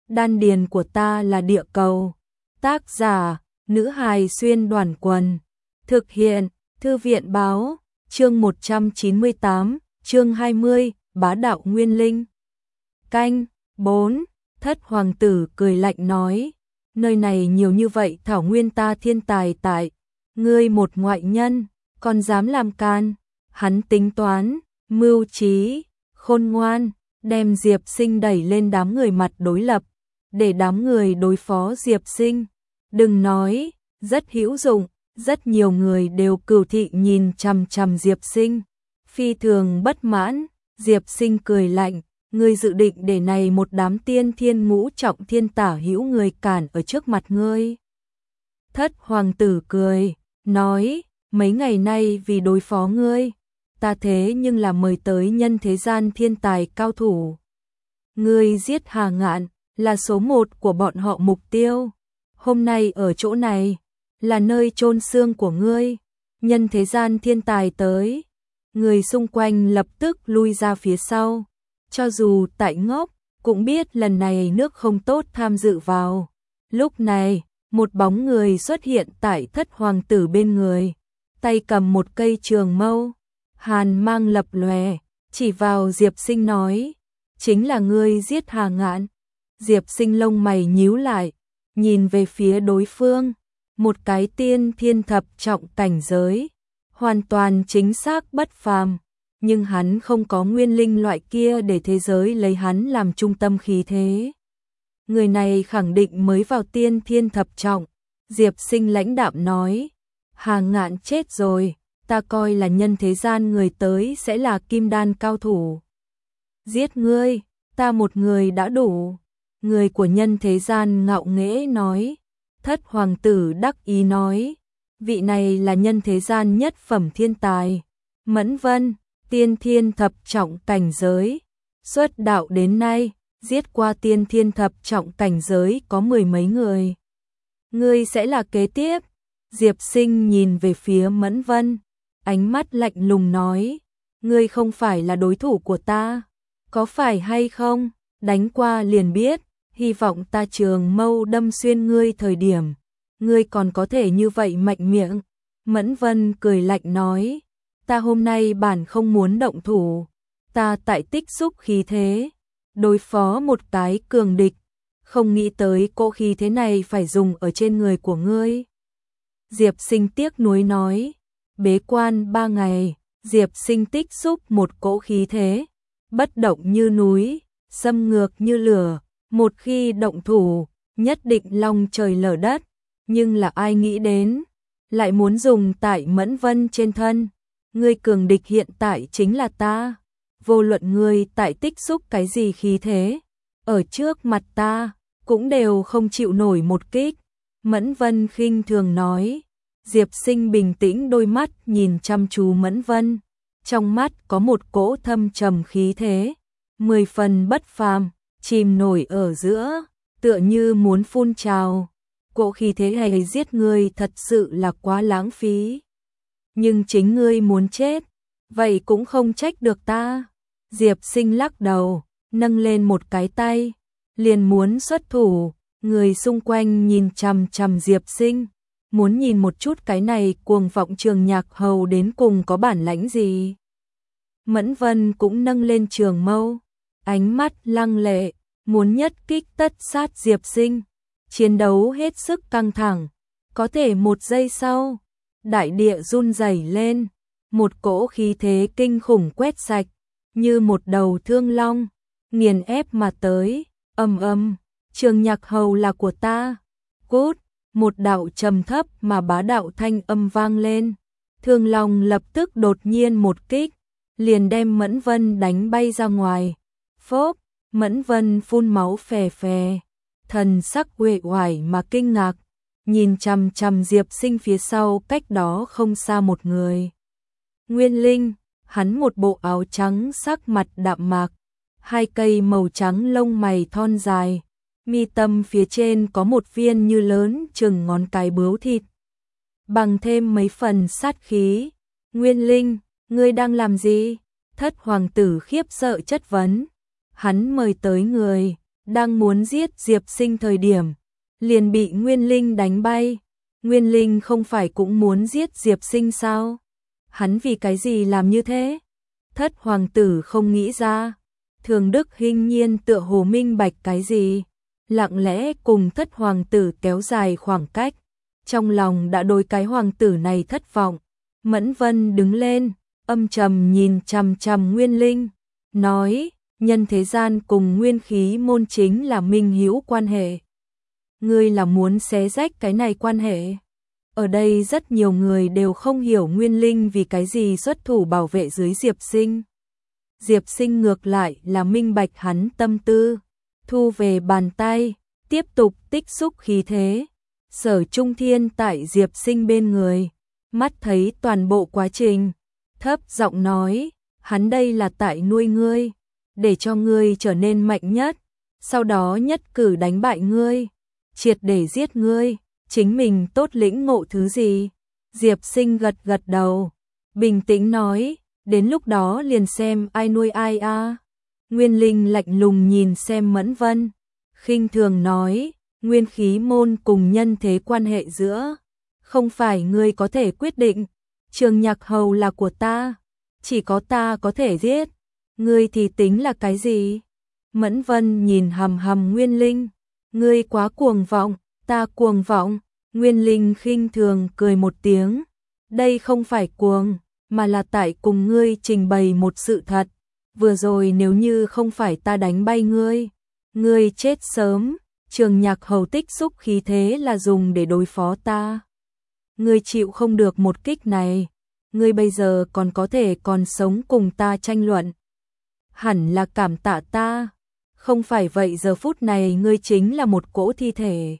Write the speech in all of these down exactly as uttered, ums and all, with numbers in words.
đan điền của ta là địa cầu. Tác giả, nữ hài xuyên đoàn quần. Thực hiện, thư viện báo, chương một trăm chín mươi tám, chương hai mươi, bá đạo nguyên linh. Canh, bốn, thất hoàng tử cười lạnh nói, nơi này nhiều như vậy thảo nguyên ta thiên tài tại, ngươi một ngoại nhân, còn dám làm can. Hắn tính toán, mưu trí, khôn ngoan, đem Diệp Sinh đẩy lên đám người mặt đối lập, để đám người đối phó Diệp Sinh. Đừng nói, rất hữu dụng, rất nhiều người đều cừu thị nhìn chằm chằm Diệp Sinh. Phi thường bất mãn, Diệp Sinh cười lạnh, ngươi dự định để này một đám tiên thiên ngũ trọng thiên tả hữu người cản ở trước mặt ngươi. Thất hoàng tử cười, nói, mấy ngày nay vì đối phó ngươi, ta thế nhưng là mời tới nhân thế gian thiên tài cao thủ. Ngươi giết Hà Ngạn, là số một của bọn họ mục tiêu. Hôm nay ở chỗ này, là nơi chôn xương của ngươi. Nhân thế gian thiên tài tới, người xung quanh lập tức lui ra phía sau. Cho dù tại ngốc, cũng biết lần này nước không tốt tham dự vào. Lúc này, một bóng người xuất hiện tại thất hoàng tử bên người, tay cầm một cây trường mâu, hàn mang lập lòe, chỉ vào Diệp Sinh nói, chính là ngươi giết Hà Ngạn. Diệp Sinh lông mày nhíu lại, nhìn về phía đối phương, một cái tiên thiên thập trọng cảnh giới, hoàn toàn chính xác bất phàm, nhưng hắn không có nguyên linh loại kia để thế giới lấy hắn làm trung tâm khí thế. Người này khẳng định mới vào tiên thiên thập trọng. Diệp Sinh lãnh đạm nói, Hà Ngạn chết rồi, ta coi là nhân thế gian người tới sẽ là kim đan cao thủ. Giết ngươi, ta một người đã đủ. Người của nhân thế gian ngạo nghễ nói. Thất hoàng tử đắc ý nói, vị này là nhân thế gian nhất phẩm thiên tài. Mẫn Vân, tiên thiên thập trọng cảnh giới. Xuất đạo đến nay, giết qua tiên thiên thập trọng cảnh giới có mười mấy người. Ngươi sẽ là kế tiếp. Diệp Sinh nhìn về phía Mẫn Vân, ánh mắt lạnh lùng nói, ngươi không phải là đối thủ của ta, có phải hay không? Đánh qua liền biết, hy vọng ta trường mâu đâm xuyên ngươi thời điểm, ngươi còn có thể như vậy mạnh miệng. Mẫn Vân cười lạnh nói, ta hôm nay bản không muốn động thủ, ta tại tích xúc khí thế, đối phó một cái cường địch, không nghĩ tới cỗ khí thế này phải dùng ở trên người của ngươi. Diệp Sinh tiếc nuối nói, bế quan ba ngày, Diệp Sinh tích xúc một cỗ khí thế, bất động như núi, xâm ngược như lửa, một khi động thủ, nhất định long trời lở đất, nhưng là ai nghĩ đến, lại muốn dùng tại Mẫn Vân trên thân. Ngươi cường địch hiện tại chính là ta, vô luận ngươi tại tích xúc cái gì khí thế, ở trước mặt ta, cũng đều không chịu nổi một kích. Mẫn Vân khinh thường nói. Diệp Sinh bình tĩnh đôi mắt nhìn chăm chú Mẫn Vân, trong mắt có một cỗ thâm trầm khí thế, mười phần bất phàm, chìm nổi ở giữa, tựa như muốn phun trào. Cỗ khí thế này giết ngươi thật sự là quá lãng phí. Nhưng chính ngươi muốn chết, vậy cũng không trách được ta. Diệp Sinh lắc đầu, nâng lên một cái tay, liền muốn xuất thủ. Người xung quanh nhìn chằm chằm Diệp Sinh, muốn nhìn một chút cái này cuồng vọng Trường Nhạc Hầu đến cùng có bản lãnh gì. Mẫn Vân cũng nâng lên trường mâu, ánh mắt lăng lệ, muốn nhất kích tất sát Diệp Sinh. Chiến đấu hết sức căng thẳng, có thể một giây sau, đại địa run rẩy lên, một cỗ khí thế kinh khủng quét sạch, như một đầu thương long, nghiền ép mà tới. Ầm ầm, Trường Nhạc Hầu là của ta. Cút, một đạo trầm thấp mà bá đạo thanh âm vang lên. Thương long lập tức đột nhiên một kích, liền đem Mẫn Vân đánh bay ra ngoài. Phốp, Mẫn Vân phun máu phè phè, thần sắc uể oải mà kinh ngạc, nhìn chằm chằm Diệp Sinh phía sau cách đó không xa một người. Nguyên Linh, hắn một bộ áo trắng sắc mặt đạm mạc, hai cây màu trắng lông mày thon dài, mi tâm phía trên có một viên như lớn chừng ngón cái bướu thịt, bằng thêm mấy phần sát khí. Nguyên Linh, ngươi đang làm gì? Thất hoàng tử khiếp sợ chất vấn. Hắn mời tới người, đang muốn giết Diệp Sinh thời điểm, liền bị Nguyên Linh đánh bay. Nguyên Linh không phải cũng muốn giết Diệp Sinh sao? Hắn vì cái gì làm như thế? Thất hoàng tử không nghĩ ra. Thường Đức hiển nhiên tựa hồ minh bạch cái gì, lặng lẽ cùng thất hoàng tử kéo dài khoảng cách. Trong lòng đã đối cái hoàng tử này thất vọng. Mẫn Vân đứng lên, âm trầm nhìn chằm chằm Nguyên Linh, nói, nhân thế gian cùng Nguyên Khí môn chính là minh hữu quan hệ. Ngươi là muốn xé rách cái này quan hệ? Ở đây rất nhiều người đều không hiểu Nguyên Linh vì cái gì xuất thủ bảo vệ dưới Diệp Sinh. Diệp Sinh ngược lại là minh bạch hắn tâm tư, thu về bàn tay, tiếp tục tích xúc khí thế. Sở Trung Thiên tại Diệp Sinh bên người, mắt thấy toàn bộ quá trình, thấp giọng nói, hắn đây là tại nuôi ngươi, để cho ngươi trở nên mạnh nhất, sau đó nhất cử đánh bại ngươi, triệt để giết ngươi, chính mình tốt lĩnh ngộ thứ gì? Diệp Sinh gật gật đầu, bình tĩnh nói, đến lúc đó liền xem ai nuôi ai a. À. Nguyên Linh lạnh lùng nhìn xem Mẫn Vân, khinh thường nói, Nguyên Khí môn cùng nhân thế quan hệ giữa, không phải ngươi có thể quyết định, Trường Nhạc Hầu là của ta, chỉ có ta có thể giết, ngươi thì tính là cái gì? Mẫn Vân nhìn hầm hầm Nguyên Linh, ngươi quá cuồng vọng, ta cuồng vọng. Nguyên Linh khinh thường cười một tiếng, đây không phải cuồng, mà là tại cùng ngươi trình bày một sự thật, vừa rồi nếu như không phải ta đánh bay ngươi, ngươi chết sớm. Trường Nhạc Hầu tích xúc khí thế là dùng để đối phó ta. Ngươi chịu không được một kích này, ngươi bây giờ còn có thể còn sống cùng ta tranh luận. Hẳn là cảm tạ ta, không phải vậy giờ phút này ngươi chính là một cỗ thi thể.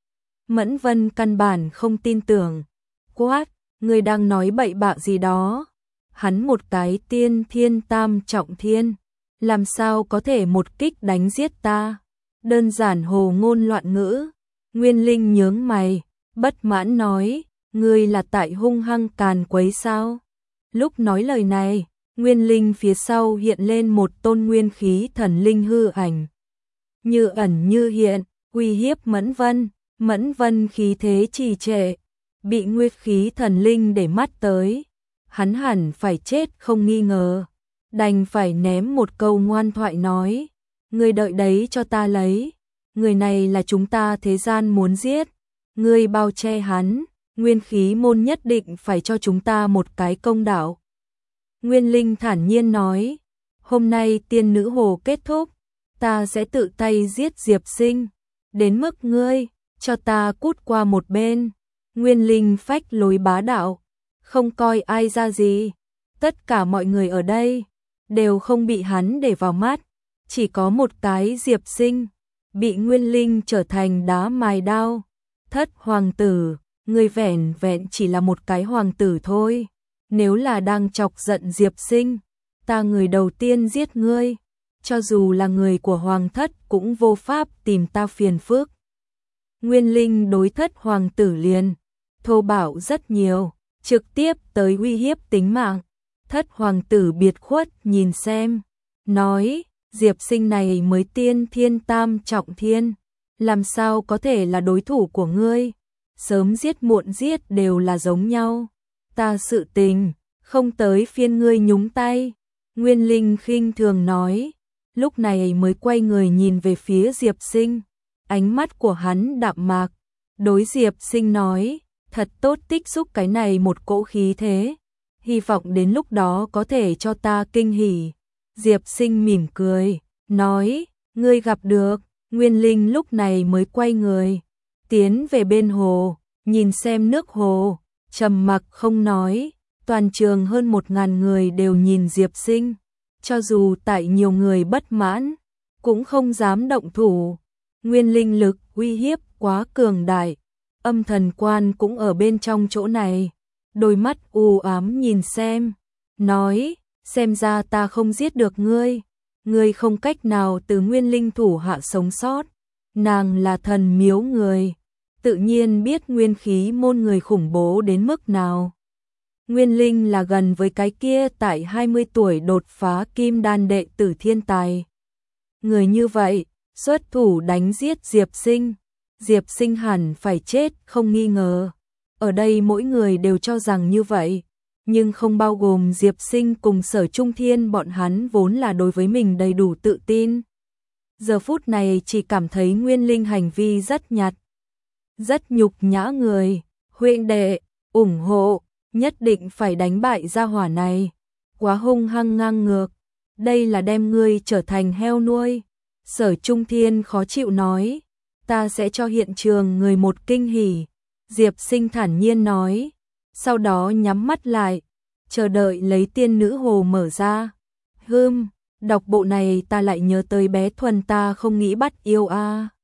Mẫn Vân căn bản không tin tưởng, quát, ngươi đang nói bậy bạ gì đó. Hắn một cái tiên thiên tam trọng thiên, làm sao có thể một kích đánh giết ta? Đơn giản hồ ngôn loạn ngữ. Nguyên Linh nhướng mày, bất mãn nói, ngươi là tại hung hăng càn quấy sao? Lúc nói lời này, Nguyên Linh phía sau hiện lên một tôn nguyên khí thần linh hư ảnh. Như ẩn như hiện, uy hiếp Mẫn Vân. Mẫn Vân khí thế trì trệ, bị nguyên khí thần linh để mắt tới. Hắn hẳn phải chết không nghi ngờ. Đành phải ném một câu ngoan thoại nói, ngươi đợi đấy cho ta lấy. Người này là chúng ta thế gian muốn giết. Ngươi bao che hắn, Nguyên Khí môn nhất định phải cho chúng ta một cái công đạo. Nguyên Linh thản nhiên nói, hôm nay tiên nữ hồ kết thúc, ta sẽ tự tay giết Diệp Sinh. Đến mức ngươi, cho ta cút qua một bên. Nguyên Linh phách lối bá đạo, không coi ai ra gì. Tất cả mọi người ở đây đều không bị hắn để vào mắt, chỉ có một cái Diệp Sinh bị Nguyên Linh trở thành đá mài đao. Thất hoàng tử, ngươi vẻn vẹn chỉ là một cái hoàng tử thôi. Nếu là đang chọc giận Diệp Sinh, ta người đầu tiên giết ngươi, cho dù là người của hoàng thất cũng vô pháp tìm ta phiền phức. Nguyên Linh đối thất hoàng tử liền thô bạo rất nhiều, trực tiếp tới uy hiếp tính mạng. Thất hoàng tử biệt khuất nhìn xem, nói, Diệp Sinh này mới tiên thiên tam trọng thiên, làm sao có thể là đối thủ của ngươi? Sớm giết muộn giết đều là giống nhau. Ta sự tình, không tới phiên ngươi nhúng tay. Nguyên Linh khinh thường nói, lúc này mới quay người nhìn về phía Diệp Sinh. Ánh mắt của hắn đạm mạc, đối Diệp Sinh nói, thật tốt tích xúc cái này một cỗ khí thế. Hy vọng đến lúc đó có thể cho ta kinh hỉ. Diệp Sinh mỉm cười, nói, ngươi gặp được. Nguyên Linh lúc này mới quay người, tiến về bên hồ, nhìn xem nước hồ, trầm mặc không nói. Toàn trường hơn một ngàn người đều nhìn Diệp Sinh, cho dù tại nhiều người bất mãn, cũng không dám động thủ. Nguyên linh lực uy hiếp quá cường đại, âm thần quan cũng ở bên trong chỗ này, đôi mắt u ám nhìn xem, nói, xem ra ta không giết được ngươi, ngươi không cách nào từ nguyên linh thủ hạ sống sót, nàng là thần miếu người, tự nhiên biết nguyên khí môn người khủng bố đến mức nào. Nguyên linh là gần với cái kia tại hai mươi tuổi đột phá kim đan đệ tử thiên tài. Người như vậy, xuất thủ đánh giết Diệp Sinh. Diệp Sinh hẳn phải chết không nghi ngờ. Ở đây mỗi người đều cho rằng như vậy, nhưng không bao gồm Diệp Sinh cùng Sở Trung Thiên, bọn hắn vốn là đối với mình đầy đủ tự tin. Giờ phút này chỉ cảm thấy Nguyên Linh hành vi rất nhạt, rất nhục nhã người. Huynh đệ, ủng hộ, nhất định phải đánh bại gia hỏa này. Quá hung hăng ngang ngược, đây là đem ngươi trở thành heo nuôi. Sở Trung Thiên khó chịu nói, ta sẽ cho hiện trường người một kinh hỉ. Diệp Sinh thản nhiên nói, sau đó nhắm mắt lại, chờ đợi lấy tiên nữ hồ mở ra. Hừm, đọc bộ này ta lại nhớ tới bé Thuần, ta không nghĩ bắt yêu a.